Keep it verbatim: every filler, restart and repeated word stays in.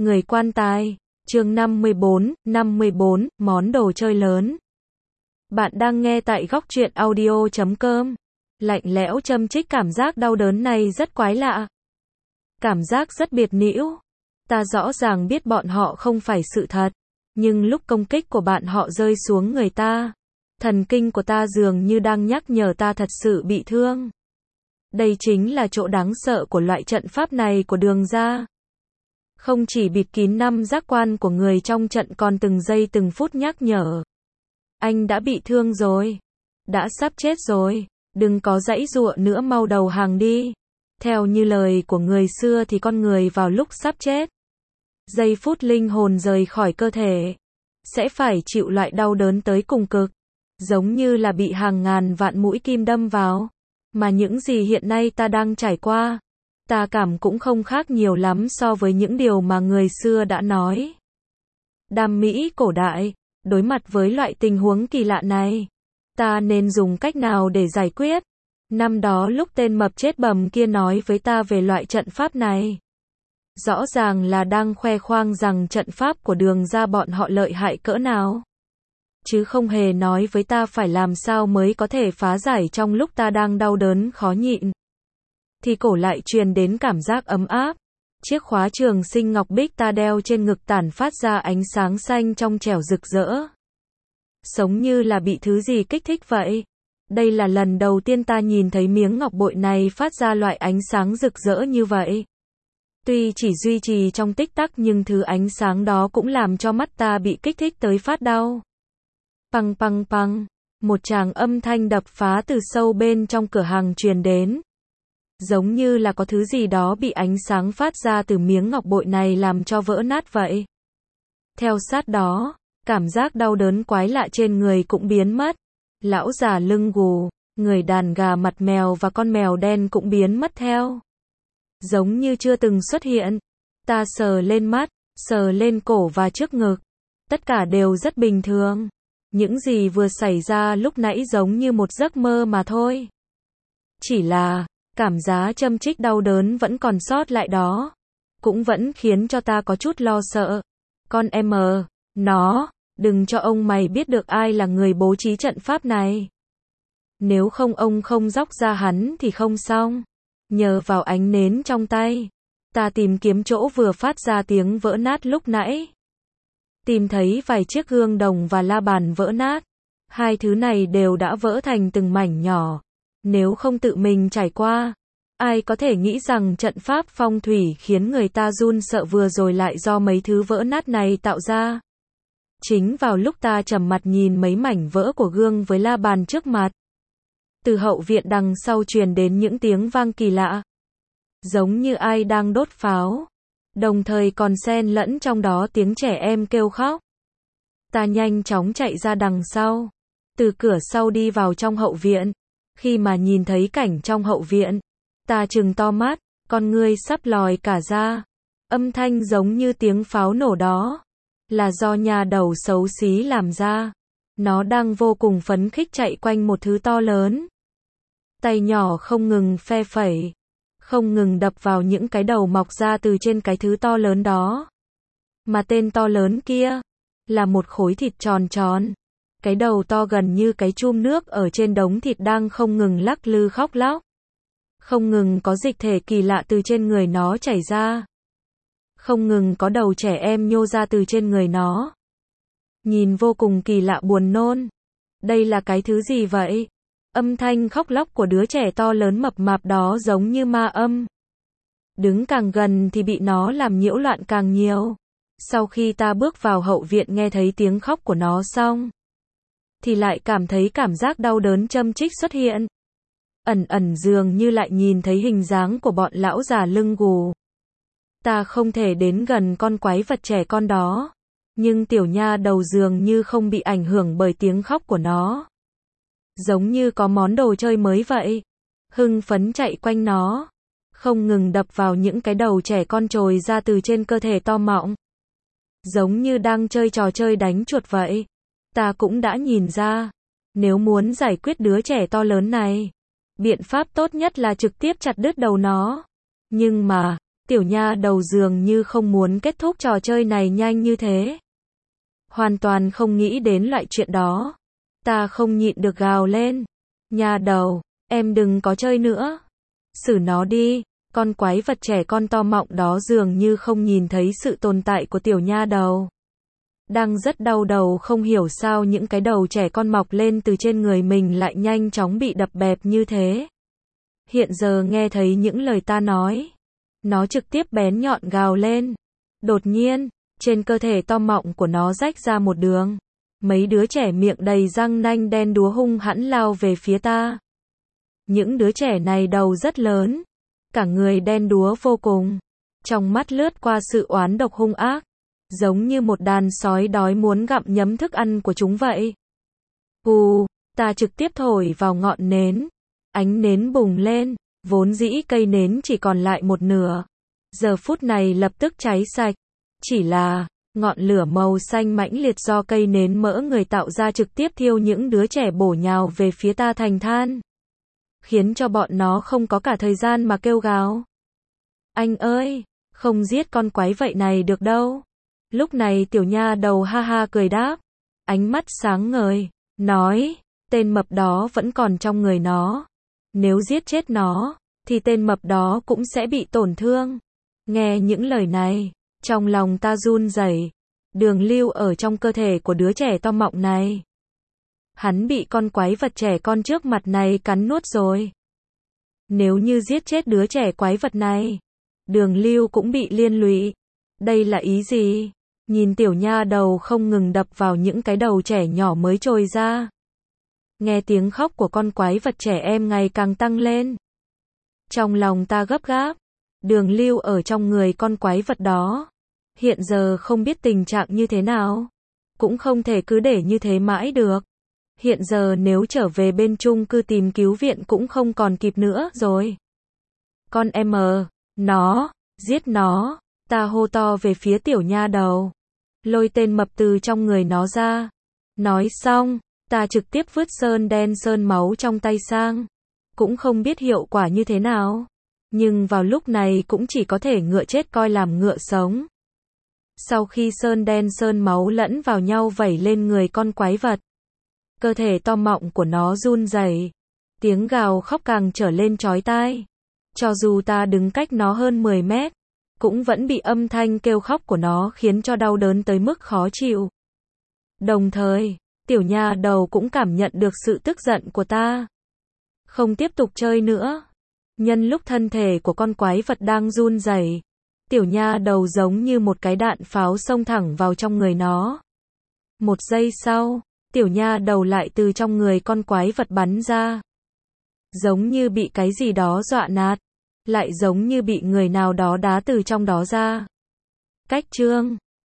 Người quan tài, chương năm mươi bốn, năm mươi bốn, món đồ chơi lớn. Bạn đang nghe tại góc truyện audio chấm com. Lạnh lẽo châm chích, cảm giác đau đớn này rất quái lạ. Cảm giác rất biệt nĩu. Ta rõ ràng biết bọn họ không phải sự thật. Nhưng lúc công kích của bạn họ rơi xuống người ta, thần kinh của ta dường như đang nhắc nhở ta thật sự bị thương. Đây chính là chỗ đáng sợ của loại trận pháp này của Đường gia. Không chỉ bịt kín năm giác quan của người trong trận, còn từng giây từng phút nhắc nhở. Anh đã bị thương rồi. Đã sắp chết rồi. Đừng có giãy giụa nữa, mau đầu hàng đi. Theo như lời của người xưa thì con người vào lúc sắp chết, giây phút linh hồn rời khỏi cơ thể, sẽ phải chịu loại đau đớn tới cùng cực. Giống như là bị hàng ngàn vạn mũi kim đâm vào. Mà những gì hiện nay ta đang trải qua, ta cảm cũng không khác nhiều lắm so với những điều mà người xưa đã nói. Đam mỹ cổ đại, đối mặt với loại tình huống kỳ lạ này, ta nên dùng cách nào để giải quyết? Năm đó lúc tên mập chết bầm kia nói với ta về loại trận pháp này, rõ ràng là đang khoe khoang rằng trận pháp của Đường gia bọn họ lợi hại cỡ nào, chứ không hề nói với ta phải làm sao mới có thể phá giải. Trong lúc ta đang đau đớn khó nhịn, thì cổ lại truyền đến cảm giác ấm áp. Chiếc khóa trường sinh ngọc bích ta đeo trên ngực tản phát ra ánh sáng xanh trong trẻo rực rỡ, giống như là bị thứ gì kích thích vậy. Đây là lần đầu tiên ta nhìn thấy miếng ngọc bội này phát ra loại ánh sáng rực rỡ như vậy. Tuy chỉ duy trì trong tích tắc, nhưng thứ ánh sáng đó cũng làm cho mắt ta bị kích thích tới phát đau. Păng păng păng, một tràng âm thanh đập phá từ sâu bên trong cửa hàng truyền đến. Giống như là có thứ gì đó bị ánh sáng phát ra từ miếng ngọc bội này làm cho vỡ nát vậy. Theo sát đó, cảm giác đau đớn quái lạ trên người cũng biến mất. Lão già lưng gù, người đàn gà mặt mèo và con mèo đen cũng biến mất theo. Giống như chưa từng xuất hiện. Ta sờ lên mắt, sờ lên cổ và trước ngực. Tất cả đều rất bình thường. Những gì vừa xảy ra lúc nãy giống như một giấc mơ mà thôi. Chỉ là, cảm giác châm chích đau đớn vẫn còn sót lại đó. Cũng vẫn khiến cho ta có chút lo sợ. Con em mờ, nó, đừng cho ông mày biết được ai là người bố trí trận pháp này. Nếu không ông không dóc ra hắn thì không xong. Nhờ vào ánh nến trong tay, ta tìm kiếm chỗ vừa phát ra tiếng vỡ nát lúc nãy. Tìm thấy vài chiếc gương đồng và la bàn vỡ nát. Hai thứ này đều đã vỡ thành từng mảnh nhỏ. Nếu không tự mình trải qua, ai có thể nghĩ rằng trận pháp phong thủy khiến người ta run sợ vừa rồi lại do mấy thứ vỡ nát này tạo ra. Chính vào lúc ta trầm mặt nhìn mấy mảnh vỡ của gương với la bàn trước mặt, từ hậu viện đằng sau truyền đến những tiếng vang kỳ lạ, giống như ai đang đốt pháo, đồng thời còn xen lẫn trong đó tiếng trẻ em kêu khóc. Ta nhanh chóng chạy ra đằng sau, từ cửa sau đi vào trong hậu viện. Khi mà nhìn thấy cảnh trong hậu viện, ta trừng to mắt, con ngươi sắp lòi cả ra. Âm thanh giống như tiếng pháo nổ đó là do nhà đầu xấu xí làm ra. Nó đang vô cùng phấn khích chạy quanh một thứ to lớn. Tay nhỏ không ngừng phe phẩy, không ngừng đập vào những cái đầu mọc ra từ trên cái thứ to lớn đó. Mà tên to lớn kia là một khối thịt tròn tròn. Cái đầu to gần như cái chum nước ở trên đống thịt đang không ngừng lắc lư khóc lóc. Không ngừng có dịch thể kỳ lạ từ trên người nó chảy ra. Không ngừng có đầu trẻ em nhô ra từ trên người nó. Nhìn vô cùng kỳ lạ buồn nôn. Đây là cái thứ gì vậy? Âm thanh khóc lóc của đứa trẻ to lớn mập mạp đó giống như ma âm. Đứng càng gần thì bị nó làm nhiễu loạn càng nhiều. Sau khi ta bước vào hậu viện nghe thấy tiếng khóc của nó xong, thì lại cảm thấy cảm giác đau đớn châm chích xuất hiện. Ẩn ẩn dường như lại nhìn thấy hình dáng của bọn lão già lưng gù. Ta không thể đến gần con quái vật trẻ con đó, nhưng tiểu nha đầu dường như không bị ảnh hưởng bởi tiếng khóc của nó. Giống như có món đồ chơi mới vậy. Hưng phấn chạy quanh nó, không ngừng đập vào những cái đầu trẻ con trồi ra từ trên cơ thể to mọng. Giống như đang chơi trò chơi đánh chuột vậy. Ta cũng đã nhìn ra, nếu muốn giải quyết đứa trẻ to lớn này, biện pháp tốt nhất là trực tiếp chặt đứt đầu nó. Nhưng mà, Tiểu nha đầu dường như không muốn kết thúc trò chơi này nhanh như thế. Hoàn toàn không nghĩ đến loại chuyện đó. Ta không nhịn được gào lên. Nha đầu, em đừng có chơi nữa. Xử nó đi. Con quái vật trẻ con to mọng đó dường như không nhìn thấy sự tồn tại của tiểu nha đầu. Đang rất đau đầu không hiểu sao những cái đầu trẻ con mọc lên từ trên người mình lại nhanh chóng bị đập bẹp như thế. Hiện giờ nghe thấy những lời ta nói. Nó trực tiếp bén nhọn gào lên. Đột nhiên, trên cơ thể to mọng của nó rách ra một đường. Mấy đứa trẻ miệng đầy răng nanh đen đúa hung hãn lao về phía ta. Những đứa trẻ này đầu rất lớn. Cả người đen đúa vô cùng. Trong mắt lướt qua sự oán độc hung ác. Giống như một đàn sói đói muốn gặm nhấm thức ăn của chúng vậy. Hù, ta trực tiếp thổi vào ngọn nến. Ánh nến bùng lên. Vốn dĩ cây nến chỉ còn lại một nửa. Giờ phút này lập tức cháy sạch. Chỉ là, ngọn lửa màu xanh mãnh liệt do cây nến mỡ người tạo ra trực tiếp thiêu những đứa trẻ bổ nhào về phía ta thành than. Khiến cho bọn nó không có cả thời gian mà kêu gào. Anh ơi, không giết con quái vậy này được đâu. Lúc này tiểu nha đầu ha ha cười đáp. Ánh mắt sáng ngời, nói, tên mập đó vẫn còn trong người nó. Nếu giết chết nó, thì tên mập đó cũng sẽ bị tổn thương. Nghe những lời này, trong lòng ta run rẩy. Đường lưu ở trong cơ thể của đứa trẻ to mọng này. Hắn bị con quái vật trẻ con trước mặt này cắn nuốt rồi. Nếu như giết chết đứa trẻ quái vật này, đường lưu cũng bị liên lụy. Đây là ý gì? Nhìn tiểu nha đầu không ngừng đập vào những cái đầu trẻ nhỏ mới trồi ra. Nghe tiếng khóc của con quái vật trẻ em ngày càng tăng lên. Trong lòng ta gấp gáp. Đường lưu ở trong người con quái vật đó. Hiện giờ không biết tình trạng như thế nào. Cũng không thể cứ để như thế mãi được. Hiện giờ nếu trở về bên chung cư tìm cứu viện cũng không còn kịp nữa rồi. Con em ờ, nó, giết nó. Ta hô to về phía tiểu nha đầu. Lôi tên mập từ trong người nó ra. Nói xong, ta trực tiếp vứt sơn đen sơn máu trong tay sang. Cũng không biết hiệu quả như thế nào. Nhưng vào lúc này cũng chỉ có thể ngựa chết coi làm ngựa sống. Sau khi sơn đen sơn máu lẫn vào nhau vẩy lên người con quái vật. Cơ thể to mọng của nó run rẩy. Tiếng gào khóc càng trở lên chói tai. Cho dù ta đứng cách nó hơn mười mét, cũng vẫn bị âm thanh kêu khóc của nó khiến cho đau đớn tới mức khó chịu. Đồng thời, tiểu nha đầu cũng cảm nhận được sự tức giận của ta. Không tiếp tục chơi nữa. Nhân lúc thân thể của con quái vật đang run rẩy, tiểu nha đầu giống như một cái đạn pháo xông thẳng vào trong người nó. Một giây sau, tiểu nha đầu lại từ trong người con quái vật bắn ra. Giống như bị cái gì đó dọa nạt, lại giống như bị người nào đó đá từ trong đó ra. Cách chương